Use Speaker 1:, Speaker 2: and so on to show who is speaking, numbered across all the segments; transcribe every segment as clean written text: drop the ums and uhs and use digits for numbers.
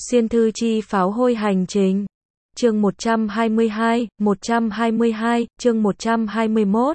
Speaker 1: Xuyên thư chi pháo hôi hành trình. Chương 122, chương 121.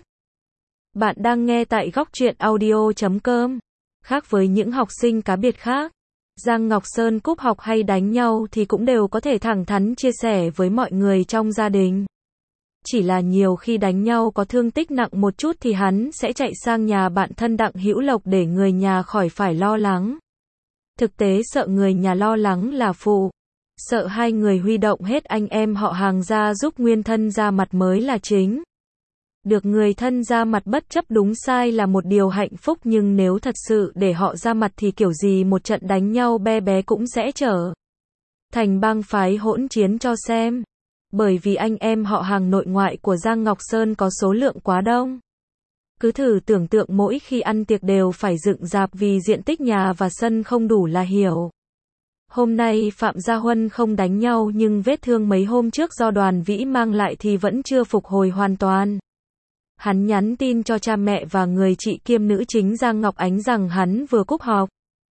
Speaker 1: Bạn đang nghe tại góc truyện audio.com. Khác với những học sinh cá biệt khác, Giang Ngọc Sơn cúp học hay đánh nhau thì cũng đều có thể thẳng thắn chia sẻ với mọi người trong gia đình. Chỉ là nhiều khi đánh nhau có thương tích nặng một chút thì hắn sẽ chạy sang nhà bạn thân Đặng Hữu Lộc để người nhà khỏi phải lo lắng. Thực tế sợ người nhà lo lắng là phụ. Sợ hai người huy động hết anh em họ hàng ra giúp nguyên thân ra mặt mới là chính. Được người thân ra mặt bất chấp đúng sai là một điều hạnh phúc, nhưng nếu thật sự để họ ra mặt thì kiểu gì một trận đánh nhau be bé cũng sẽ trở thành bang phái hỗn chiến cho xem. Bởi vì anh em họ hàng nội ngoại của Giang Ngọc Sơn có số lượng quá đông. Cứ thử tưởng tượng mỗi khi ăn tiệc đều phải dựng rạp vì diện tích nhà và sân không đủ là hiểu. Hôm nay Phạm Gia Huân không đánh nhau nhưng vết thương mấy hôm trước do Đoàn Vĩ mang lại thì vẫn chưa phục hồi hoàn toàn. Hắn nhắn tin cho cha mẹ và người chị kiêm nữ chính Giang Ngọc Ánh rằng hắn vừa cúp học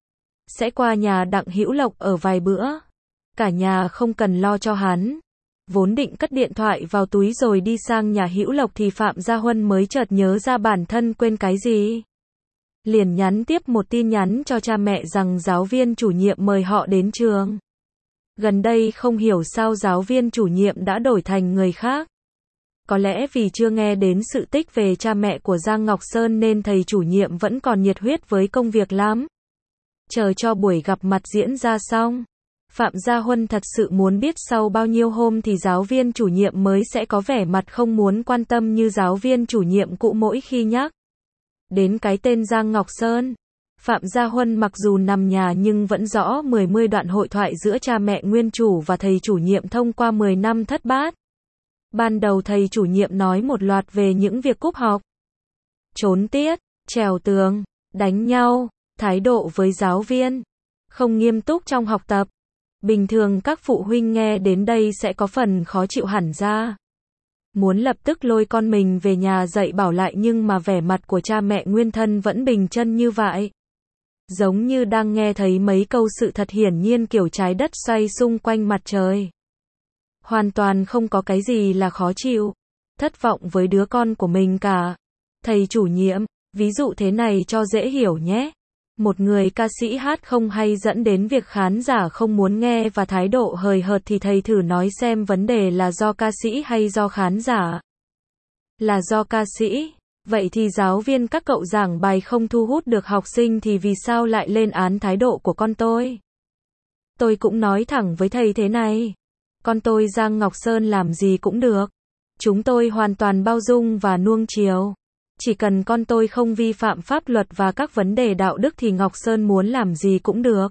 Speaker 1: sẽ qua nhà Đặng Hữu Lộc ở vài bữa. Cả nhà không cần lo cho hắn. Vốn định cất điện thoại vào túi rồi đi sang nhà Hữu Lộc thì Phạm Gia Huân mới chợt nhớ ra bản thân quên cái gì. Liền nhắn tiếp một tin nhắn cho cha mẹ rằng giáo viên chủ nhiệm mời họ đến trường. Gần đây không hiểu sao giáo viên chủ nhiệm đã đổi thành người khác. Có lẽ vì chưa nghe đến sự tích về cha mẹ của Giang Ngọc Sơn nên thầy chủ nhiệm vẫn còn nhiệt huyết với công việc lắm. Chờ cho buổi gặp mặt diễn ra xong, Phạm Gia Huân thật sự muốn biết sau bao nhiêu hôm thì giáo viên chủ nhiệm mới sẽ có vẻ mặt không muốn quan tâm như giáo viên chủ nhiệm cũ mỗi khi nhắc đến cái tên Giang Ngọc Sơn. Phạm Gia Huân mặc dù nằm nhà nhưng vẫn rõ 10 đoạn hội thoại giữa cha mẹ nguyên chủ và thầy chủ nhiệm thông qua 10 năm thất bát. Ban đầu thầy chủ nhiệm nói một loạt về những việc cúp học, trốn tiết, trèo tường, đánh nhau, thái độ với giáo viên, không nghiêm túc trong học tập. Bình thường các phụ huynh nghe đến đây sẽ có phần khó chịu hẳn ra. Muốn lập tức lôi con mình về nhà dạy bảo lại nhưng mà vẻ mặt của cha mẹ nguyên thân vẫn bình chân như vậy. Giống như đang nghe thấy mấy câu sự thật hiển nhiên kiểu trái đất xoay xung quanh mặt trời. Hoàn toàn không có cái gì là khó chịu, thất vọng với đứa con của mình cả. Thầy chủ nhiệm, ví dụ thế này cho dễ hiểu nhé. Một người ca sĩ hát không hay dẫn đến việc khán giả không muốn nghe và thái độ hời hợt thì thầy thử nói xem vấn đề là do ca sĩ hay do khán giả. Là do ca sĩ. Vậy thì giáo viên các cậu giảng bài không thu hút được học sinh thì vì sao lại lên án thái độ của con tôi? Tôi cũng nói thẳng với thầy thế này. Con tôi Giang Ngọc Sơn làm gì cũng được. Chúng tôi hoàn toàn bao dung và nuông chiều. Chỉ cần con tôi không vi phạm pháp luật và các vấn đề đạo đức thì Ngọc Sơn muốn làm gì cũng được.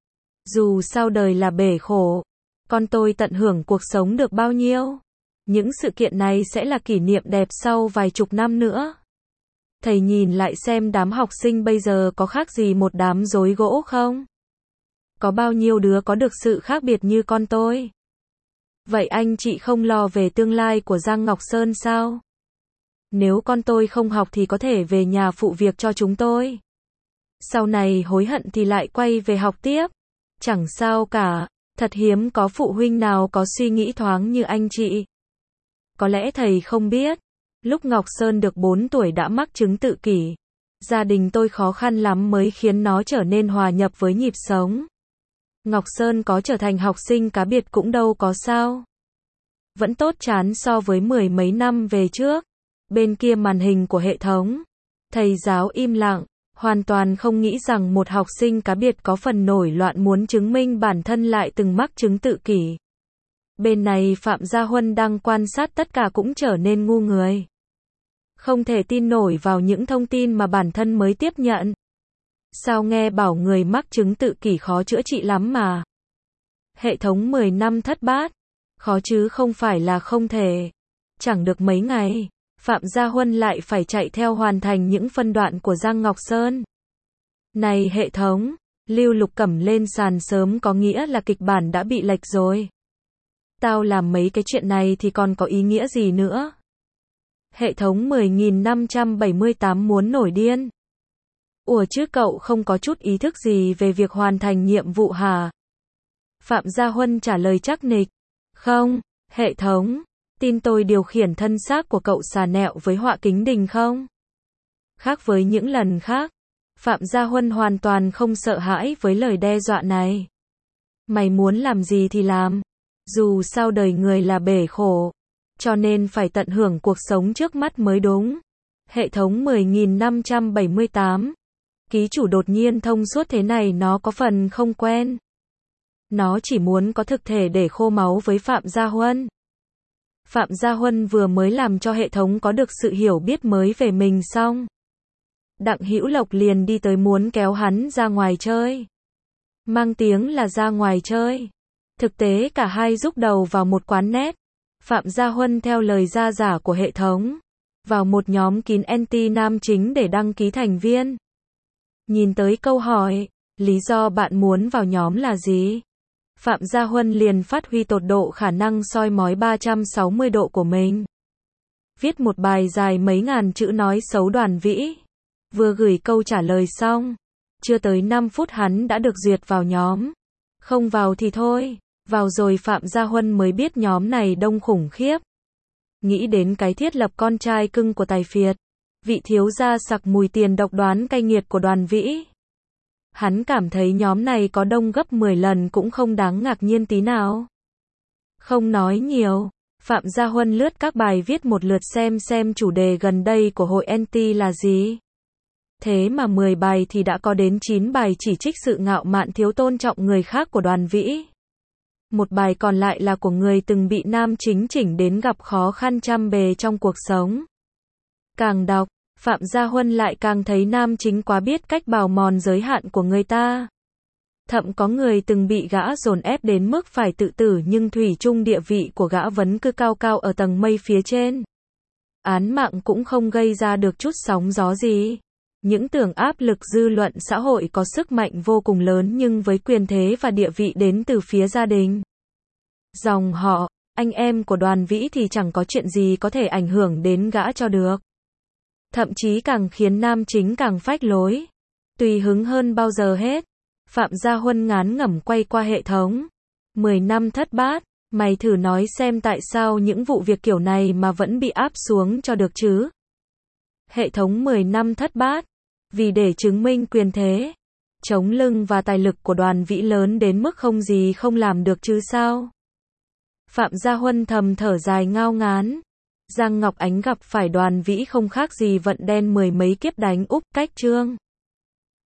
Speaker 1: Dù sao đời là bể khổ, con tôi tận hưởng cuộc sống được bao nhiêu. Những sự kiện này sẽ là kỷ niệm đẹp sau vài chục năm nữa. Thầy nhìn lại xem đám học sinh bây giờ có khác gì một đám rối gỗ không? Có bao nhiêu đứa có được sự khác biệt như con tôi? Vậy anh chị không lo về tương lai của Giang Ngọc Sơn sao? Nếu con tôi không học thì có thể về nhà phụ việc cho chúng tôi. Sau này hối hận thì lại quay về học tiếp. Chẳng sao cả, thật hiếm có phụ huynh nào có suy nghĩ thoáng như anh chị. Có lẽ thầy không biết, lúc Ngọc Sơn được 4 tuổi đã mắc chứng tự kỷ. Gia đình tôi khó khăn lắm mới khiến nó trở nên hòa nhập với nhịp sống. Ngọc Sơn có trở thành học sinh cá biệt cũng đâu có sao. Vẫn tốt chán so với 10 mấy năm về trước. Bên kia màn hình của hệ thống, thầy giáo im lặng, hoàn toàn không nghĩ rằng một học sinh cá biệt có phần nổi loạn muốn chứng minh bản thân lại từng mắc chứng tự kỷ. Bên này Phạm Gia Huân đang quan sát tất cả cũng trở nên ngu người. Không thể tin nổi vào những thông tin mà bản thân mới tiếp nhận. Sao nghe bảo người mắc chứng tự kỷ khó chữa trị lắm mà. Hệ thống 10 năm thất bát, khó chứ không phải là không thể. Chẳng được mấy ngày, Phạm Gia Huân lại phải chạy theo hoàn thành những phân đoạn của Giang Ngọc Sơn. Này hệ thống, Lưu Lục cầm lên sàn sớm có nghĩa là kịch bản đã bị lệch rồi. Tao làm mấy cái chuyện này thì còn có ý nghĩa gì nữa? Hệ thống 10.578 muốn nổi điên. Ủa chứ cậu không có chút ý thức gì về việc hoàn thành nhiệm vụ hả? Phạm Gia Huân trả lời chắc nịch. Không, hệ thống, tin tôi điều khiển thân xác của cậu xà nẹo với họa kính đình không? Khác với những lần khác, Phạm Gia Huân hoàn toàn không sợ hãi với lời đe dọa này. Mày muốn làm gì thì làm. Dù sao đời người là bể khổ, cho nên phải tận hưởng cuộc sống trước mắt mới đúng. Hệ thống 10.578. Ký chủ đột nhiên thông suốt thế này nó có phần không quen. Nó chỉ muốn có thực thể để khô máu với Phạm Gia Huân. Phạm Gia Huân vừa mới làm cho hệ thống có được sự hiểu biết mới về mình xong. Đặng Hữu Lộc liền đi tới muốn kéo hắn ra ngoài chơi. Mang tiếng là ra ngoài chơi. Thực tế cả hai rúc đầu vào một quán net. Phạm Gia Huân theo lời ra giả của hệ thống, vào một nhóm kín anti nam chính để đăng ký thành viên. Nhìn tới câu hỏi, lý do bạn muốn vào nhóm là gì? Phạm Gia Huân liền phát huy tột độ khả năng soi mói 360 độ của mình. Viết một bài dài mấy ngàn chữ nói xấu Đoàn Vĩ. Vừa gửi câu trả lời xong, chưa tới 5 phút hắn đã được duyệt vào nhóm. Không vào thì thôi, vào rồi Phạm Gia Huân mới biết nhóm này đông khủng khiếp. Nghĩ đến cái thiết lập con trai cưng của Tài Phiệt, vị thiếu gia sặc mùi tiền độc đoán cay nghiệt của Đoàn Vĩ. Hắn cảm thấy nhóm này có đông gấp 10 lần cũng không đáng ngạc nhiên tí nào. Không nói nhiều, Phạm Gia Huân lướt các bài viết một lượt xem chủ đề gần đây của hội anti là gì. Thế mà 10 bài thì đã có đến 9 bài chỉ trích sự ngạo mạn thiếu tôn trọng người khác của Đoàn Vĩ. Một bài còn lại là của người từng bị nam chính chỉnh đến gặp khó khăn trăm bề trong cuộc sống. Càng đọc, Phạm Gia Huân lại càng thấy nam chính quá biết cách bào mòn giới hạn của người ta. Thậm có người từng bị gã dồn ép đến mức phải tự tử nhưng thủy chung địa vị của gã vẫn cứ cao cao ở tầng mây phía trên. Án mạng cũng không gây ra được chút sóng gió gì. Những tưởng áp lực dư luận xã hội có sức mạnh vô cùng lớn nhưng với quyền thế và địa vị đến từ phía gia đình, dòng họ, anh em của Đoàn Vĩ thì chẳng có chuyện gì có thể ảnh hưởng đến gã cho được. Thậm chí càng khiến nam chính càng phách lối, tùy hứng hơn bao giờ hết. Phạm Gia Huân ngán ngẩm quay qua hệ thống. 10 năm thất bát, mày thử nói xem tại sao những vụ việc kiểu này mà vẫn bị áp xuống cho được chứ? Hệ thống 10 năm thất bát. Vì để chứng minh quyền thế, chống lưng và tài lực của Đoàn Vĩ lớn đến mức không gì không làm được chứ sao? Phạm Gia Huân thầm thở dài ngao ngán. Giang Ngọc Ánh gặp phải Đoàn Vĩ không khác gì vận đen 10 mấy kiếp đánh úp cách trương.